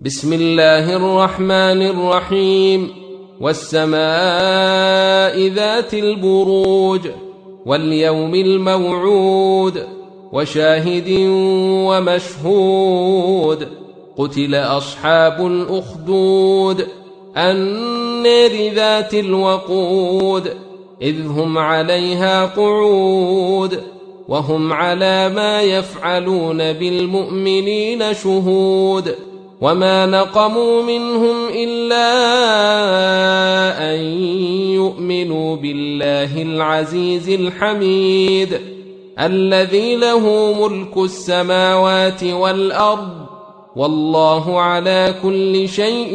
بسم الله الرحمن الرحيم. والسماء ذات البروج واليوم الموعود وشاهد ومشهود. قتل أصحاب الأخدود النار ذات الوقود إذ هم عليها قعود وهم على ما يفعلون بالمؤمنين شهود. وما نقموا منهم إلا أن يؤمنوا بالله العزيز الحميد الذي له ملك السماوات والأرض والله على كل شيء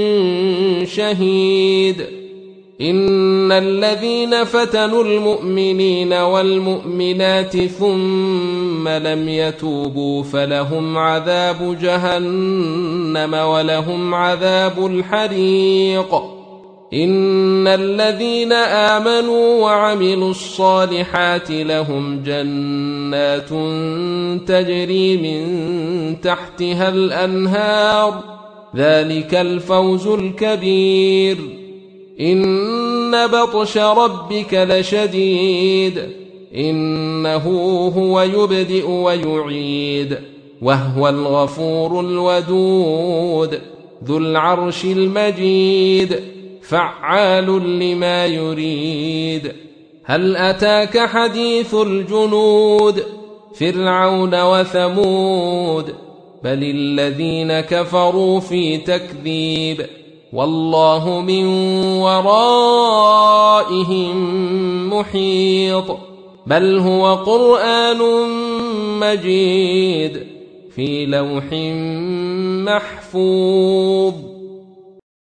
شهيد. إن الذين فتنوا المؤمنين والمؤمنات ثم لم يتوبوا فلهم عذاب جهنم ولهم عذاب الحريق. إن الذين آمنوا وعملوا الصالحات لهم جنات تجري من تحتها الأنهار ذلك الفوز الكبير. إن بطش ربك لشديد إنه هو يبدئ ويعيد وهو الغفور الودود ذو العرش المجيد فعال لما يريد. هل أتاك حديث الجنود فرعون وثمود بل الذين كفروا في تكذيب والله من ورائهم محيط. بل هو قرآن مجيد في لوح محفوظ.